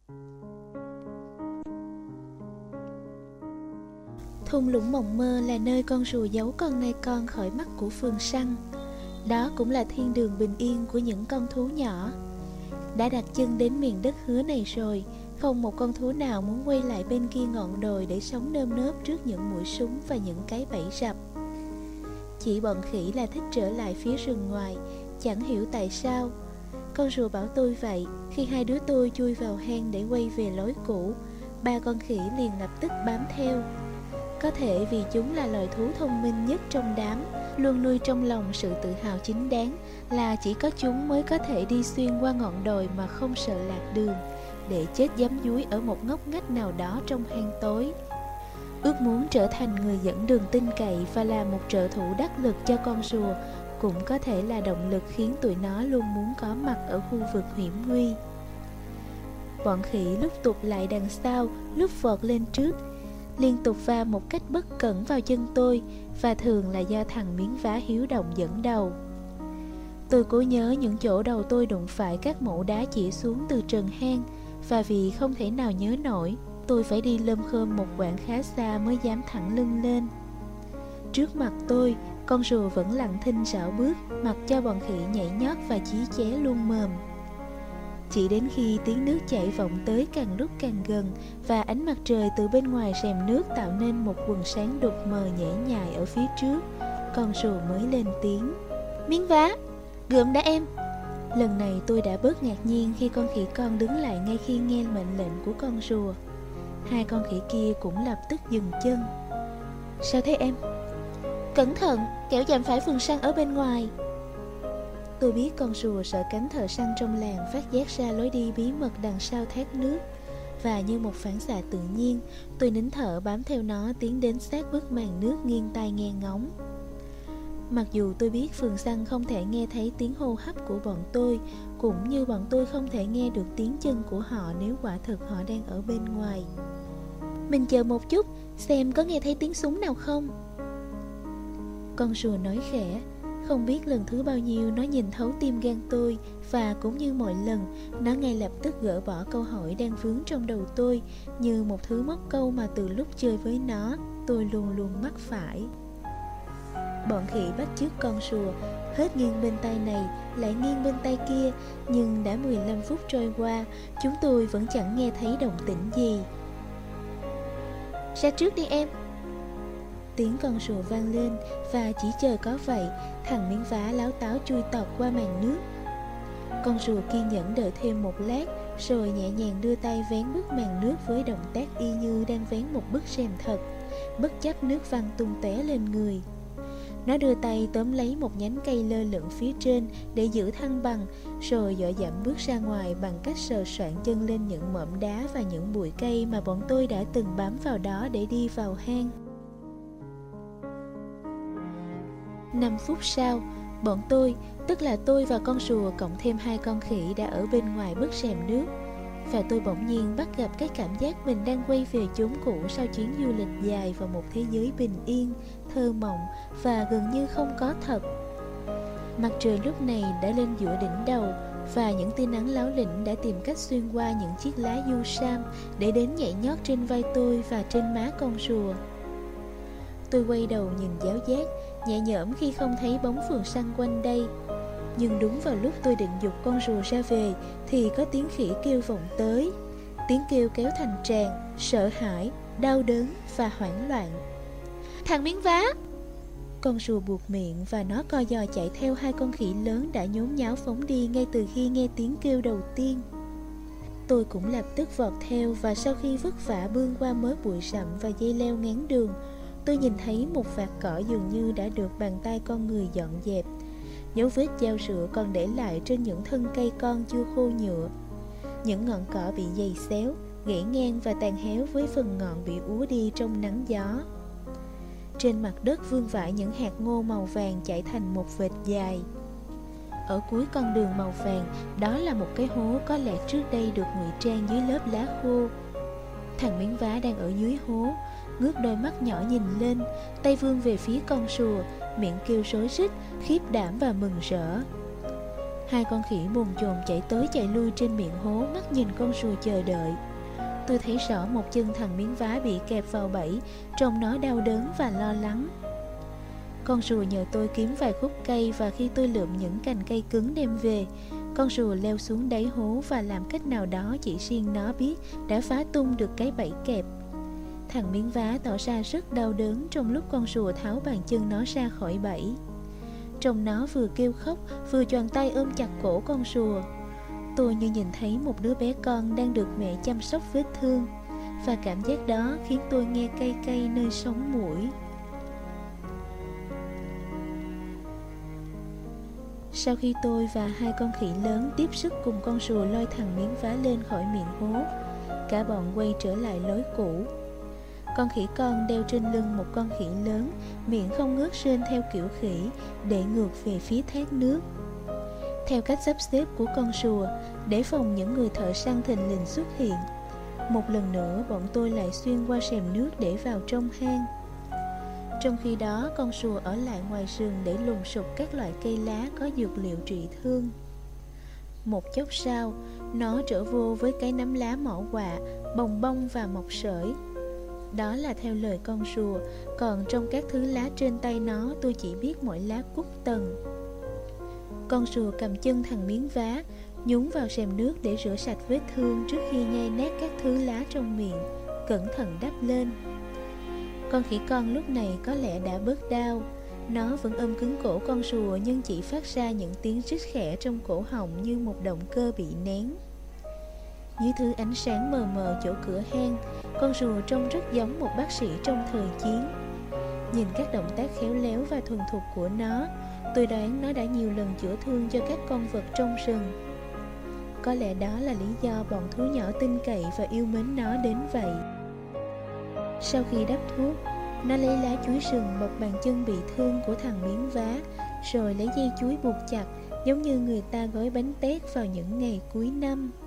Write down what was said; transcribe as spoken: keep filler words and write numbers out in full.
Thung lũng mộng mơ là nơi con rùa giấu con nai con khỏi mắt của Phường Săn. Đó cũng là thiên đường bình yên của những con thú nhỏ. Đã đặt chân đến miền đất hứa này rồi, không một con thú nào muốn quay lại bên kia ngọn đồi để sống nơm nớp trước những mũi súng và những cái bẫy rập. Chỉ bọn khỉ là thích trở lại phía rừng ngoài, chẳng hiểu tại sao. Con rùa bảo tôi vậy. Khi hai đứa tôi chui vào hang để quay về lối cũ, ba con khỉ liền lập tức bám theo. Có thể vì chúng là loài thú thông minh nhất trong đám, luôn nuôi trong lòng sự tự hào chính đáng là chỉ có chúng mới có thể đi xuyên qua ngọn đồi mà không sợ lạc đường, để chết giấm dúi ở một ngóc ngách nào đó trong hang tối. Ước muốn trở thành người dẫn đường tin cậy và là một trợ thủ đắc lực cho con rùa cũng có thể là động lực khiến tụi nó luôn muốn có mặt ở khu vực hiểm nguy. Bọn khỉ lúc tụt lại đằng sau, lúc vọt lên trước, liên tục va một cách bất cẩn vào chân tôi, và thường là do thằng miếng vá hiếu động dẫn đầu. Tôi cố nhớ những chỗ đầu tôi đụng phải các mẩu đá chỉ xuống từ trần hang, và vì không thể nào nhớ nổi, tôi phải đi lơm khơm một quãng khá xa mới dám thẳng lưng lên. Trước mặt tôi, con rùa vẫn lặng thinh rảo bước, mặc cho bọn khỉ nhảy nhót và chí ché luôn mồm. Chỉ đến khi tiếng nước chảy vọng tới càng lúc càng gần và ánh mặt trời từ bên ngoài rèm nước tạo nên một quầng sáng đục mờ nhễ nhại ở phía trước, con rùa mới lên tiếng: "Miếng vá, gượm đã em." Lần này tôi đã bớt ngạc nhiên khi con khỉ con đứng lại ngay khi nghe mệnh lệnh của con rùa. Hai con khỉ kia cũng lập tức dừng chân. "Sao thế em?" "Cẩn thận, kẻo chạm phải Phường Săn ở bên ngoài." Tôi biết con rùa sợ cánh thợ săn trong làng phát giác ra lối đi bí mật đằng sau thác nước, và như một phản xạ tự nhiên, tôi nín thở bám theo nó tiến đến sát bức màn nước, nghiêng tai nghe ngóng. Mặc dù tôi biết Phường Săn không thể nghe thấy tiếng hô hấp của bọn tôi, cũng như bọn tôi không thể nghe được tiếng chân của họ nếu quả thực họ đang ở bên ngoài. "Mình chờ một chút, xem có nghe thấy tiếng súng nào không." Con rùa nói khẽ. Không biết lần thứ bao nhiêu nó nhìn thấu tim gan tôi, và cũng như mọi lần, nó ngay lập tức gỡ bỏ câu hỏi đang vướng trong đầu tôi, như một thứ móc câu mà từ lúc chơi với nó, tôi luôn luôn mắc phải. Bọn khỉ bắt chước con rùa, hết nghiêng bên tay này, lại nghiêng bên tay kia, nhưng đã mười lăm phút trôi qua, chúng tôi vẫn chẳng nghe thấy động tĩnh gì. "Ra trước đi em." Tiếng con rùa vang lên, và chỉ chờ có vậy, thằng miếng vá láo táo chui tọt qua màn nước. Con rùa kiên nhẫn đợi thêm một lát, rồi nhẹ nhàng đưa tay vén bức màn nước với động tác y như đang vén một bức rèm thật, bất chấp nước văng tung tóe lên người. Nó đưa tay tóm lấy một nhánh cây lơ lửng phía trên để giữ thăng bằng, rồi dội dẫm bước ra ngoài bằng cách sờ soạng chân lên những mỏm đá và những bụi cây mà bọn tôi đã từng bám vào đó để đi vào hang. Năm phút sau, bọn tôi, tức là tôi và con rùa cộng thêm hai con khỉ đã ở bên ngoài bức rèm nước, và tôi bỗng nhiên bắt gặp cái cảm giác mình đang quay về chốn cũ sau chuyến du lịch dài vào một thế giới bình yên, thơ mộng và gần như không có thật. Mặt trời lúc này đã lên giữa đỉnh đầu, và những tia nắng láo lĩnh đã tìm cách xuyên qua những chiếc lá du sam để đến nhảy nhót trên vai tôi và trên má con rùa. Tôi quay đầu nhìn giáo giác, nhẹ nhõm khi không thấy bóng Phường Săn quanh đây. Nhưng đúng vào lúc tôi định giục con rùa ra về thì có tiếng khỉ kêu vọng tới. Tiếng kêu kéo thành tràng, sợ hãi, đau đớn và hoảng loạn. "Thằng miếng vá!" Con rùa buộc miệng, và nó co giò chạy theo hai con khỉ lớn đã nhốn nháo phóng đi ngay từ khi nghe tiếng kêu đầu tiên. Tôi cũng lập tức vọt theo, và sau khi vất vả bươn qua mớ bụi rậm và dây leo ngáng đường, tôi nhìn thấy một vạt cỏ dường như đã được bàn tay con người dọn dẹp. Dấu vết dao rửa còn để lại trên những thân cây con chưa khô nhựa. Những ngọn cỏ bị giày xéo, gãy ngang và tàn héo với phần ngọn bị úa đi trong nắng gió. Trên mặt đất vương vãi những hạt ngô màu vàng chảy thành một vệt dài. Ở cuối con đường màu vàng, đó là một cái hố có lẽ trước đây được ngụy trang dưới lớp lá khô. Thằng miếng vá đang ở dưới hố, ngước đôi mắt nhỏ nhìn lên, tay vươn về phía con rùa, miệng kêu rối rít, khiếp đảm và mừng rỡ. Hai con khỉ bồn chồn chạy tới chạy lui trên miệng hố, mắt nhìn con rùa chờ đợi. Tôi thấy rõ một chân thằng miếng vá bị kẹp vào bẫy, trông nó đau đớn và lo lắng. Con rùa nhờ tôi kiếm vài khúc cây, và khi tôi lượm những cành cây cứng đem về, con rùa leo xuống đáy hố và làm cách nào đó chỉ riêng nó biết đã phá tung được cái bẫy kẹp. Thằng miếng vá tỏ ra rất đau đớn trong lúc con rùa tháo bàn chân nó ra khỏi bẫy. Trông nó vừa kêu khóc vừa choàng tay ôm chặt cổ con rùa. Tôi như nhìn thấy một đứa bé con đang được mẹ chăm sóc vết thương, và cảm giác đó khiến tôi nghe cay cay nơi sống mũi. Sau khi tôi và hai con khỉ lớn tiếp sức cùng con rùa lôi thằng miếng vá lên khỏi miệng hố, cả bọn quay trở lại lối cũ. Con khỉ con đeo trên lưng một con khỉ lớn, miệng không ngớt rên theo kiểu khỉ, để ngược về phía thác nước. Theo cách sắp xếp của con rùa, để phòng những người thợ săn thình lình xuất hiện, một lần nữa bọn tôi lại xuyên qua rèm nước để vào trong hang. Trong khi đó, con rùa ở lại ngoài rừng để lùng sục các loại cây lá có dược liệu trị thương. Một chốc sau, nó trở vô với cái nắm lá mỏ quạ, bồng bông và mọc sởi. Đó là theo lời con rùa, còn trong các thứ lá trên tay nó, tôi chỉ biết mỗi lá quất tần. Con rùa cầm chân thằng miếng vá, nhúng vào rèm nước để rửa sạch vết thương trước khi nhai nát các thứ lá trong miệng, cẩn thận đắp lên. Con khỉ con lúc này có lẽ đã bớt đau. Nó vẫn ôm cứng cổ con rùa, nhưng chỉ phát ra những tiếng rít khẽ trong cổ họng như một động cơ bị nén. Dưới thứ ánh sáng mờ mờ chỗ cửa hang, con rùa trông rất giống một bác sĩ trong thời chiến. Nhìn các động tác khéo léo và thuần thục của nó, tôi đoán nó đã nhiều lần chữa thương cho các con vật trong rừng. Có lẽ đó là lý do bọn thú nhỏ tin cậy và yêu mến nó đến vậy. Sau khi đắp thuốc, nó lấy lá chuối rừng bọc bàn chân bị thương của thằng miếng vá, rồi lấy dây chuối buộc chặt, giống như người ta gói bánh tét vào những ngày cuối năm.